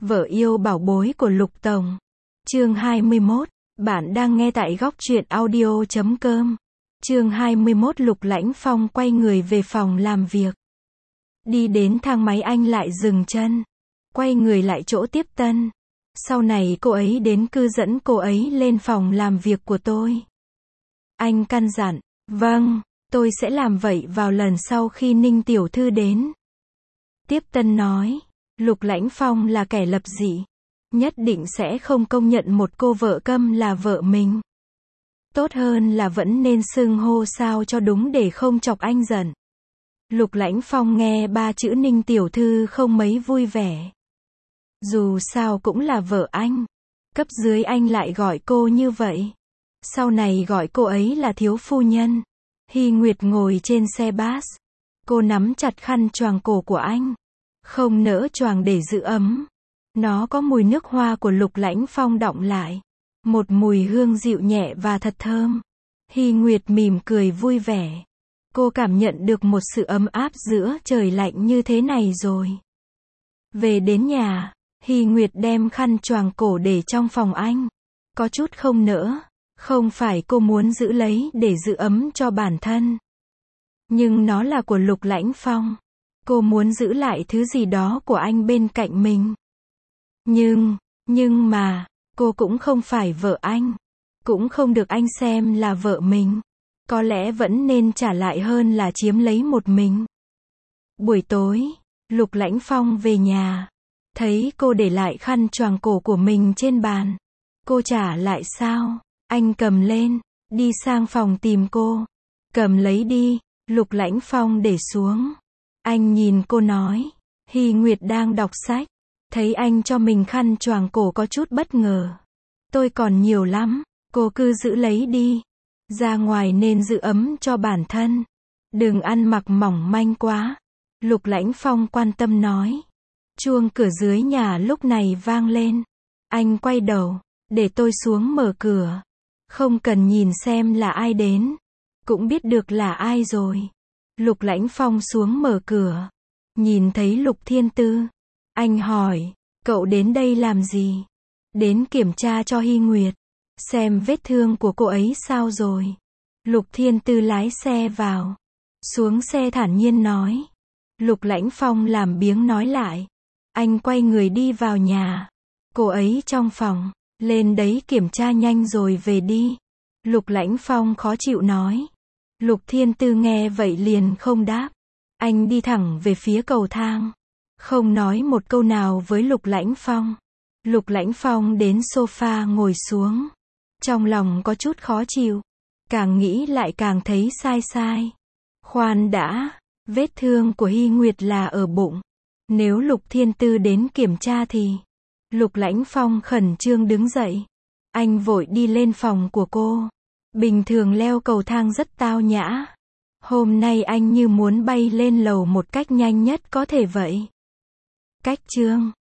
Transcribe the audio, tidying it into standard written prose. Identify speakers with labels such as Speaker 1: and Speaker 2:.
Speaker 1: Vợ yêu bảo bối của Lục Tổng. Chương 21. Bạn đang nghe tại góc truyện audio.com. Chương 21. Lục Lãnh Phong quay người về phòng làm việc. Đi đến thang máy anh lại dừng chân. Quay người lại chỗ tiếp tân. Sau này cô ấy đến cứ dẫn cô ấy lên phòng làm việc của tôi. Anh căn dặn, vâng, tôi sẽ làm vậy vào lần sau khi Ninh tiểu thư đến. Tiếp tân nói, Lục Lãnh Phong là kẻ lập dị. Nhất định sẽ không công nhận một cô vợ câm là vợ mình. Tốt hơn là vẫn nên xưng hô sao cho đúng để không chọc anh giận. Lục Lãnh Phong nghe ba chữ Ninh tiểu thư không mấy vui vẻ. Dù sao cũng là vợ anh. Cấp dưới anh lại gọi cô như vậy. Sau này gọi cô ấy là thiếu phu nhân. Hy Nguyệt ngồi trên xe bus. Cô nắm chặt khăn choàng cổ của anh. Không nỡ choàng để giữ ấm. Nó có mùi nước hoa của Lục Lãnh Phong đọng lại. Một mùi hương dịu nhẹ và thật thơm. Hy Nguyệt mỉm cười vui vẻ. Cô cảm nhận được một sự ấm áp giữa trời lạnh như thế này rồi. Về đến nhà, Hy Nguyệt đem khăn choàng cổ để trong phòng anh. Có chút không nỡ. Không phải cô muốn giữ lấy để giữ ấm cho bản thân. Nhưng nó là của Lục Lãnh Phong. Cô muốn giữ lại thứ gì đó của anh bên cạnh mình. Nhưng mà, cô cũng không phải vợ anh. Cũng không được anh xem là vợ mình. Có lẽ vẫn nên trả lại hơn là chiếm lấy một mình. Buổi tối, Lục Lãnh Phong về nhà. Thấy cô để lại khăn choàng cổ của mình trên bàn. Cô trả lại sao? Anh cầm lên, đi sang phòng tìm cô. Cầm lấy đi, Lục Lãnh Phong để xuống. Anh nhìn cô nói, Hy Nguyệt đang đọc sách. Thấy anh cho mình khăn choàng cổ có chút bất ngờ. Tôi còn nhiều lắm, cô cứ giữ lấy đi. Ra ngoài nên giữ ấm cho bản thân. Đừng ăn mặc mỏng manh quá. Lục Lãnh Phong quan tâm nói. Chuông cửa dưới nhà lúc này vang lên. Anh quay đầu, để tôi xuống mở cửa. Không cần nhìn xem là ai đến. Cũng biết được là ai rồi. Lục Lãnh Phong xuống mở cửa. Nhìn thấy Lục Thiên Tư. Anh hỏi, cậu đến đây làm gì? Đến kiểm tra cho Hy Nguyệt. Xem vết thương của cô ấy sao rồi. Lục Thiên Tư lái xe vào. Xuống xe thản nhiên nói. Lục Lãnh Phong làm biếng nói lại. Anh quay người đi vào nhà. Cô ấy trong phòng. Lên đấy kiểm tra nhanh rồi về đi. Lục Lãnh Phong khó chịu nói. Lục Thiên Tư nghe vậy liền không đáp. Anh đi thẳng về phía cầu thang. Không nói một câu nào với Lục Lãnh Phong. Lục Lãnh Phong đến sofa ngồi xuống. Trong lòng có chút khó chịu. Càng nghĩ lại càng thấy sai sai. Khoan đã, vết thương của Hy Nguyệt là ở bụng. Nếu Lục Thiên Tư đến kiểm tra thì... Lục Lãnh Phong khẩn trương đứng dậy. Anh vội đi lên phòng của cô. Bình thường leo cầu thang rất tao nhã. Hôm nay anh như muốn bay lên lầu một cách nhanh nhất có thể vậy. Cách chương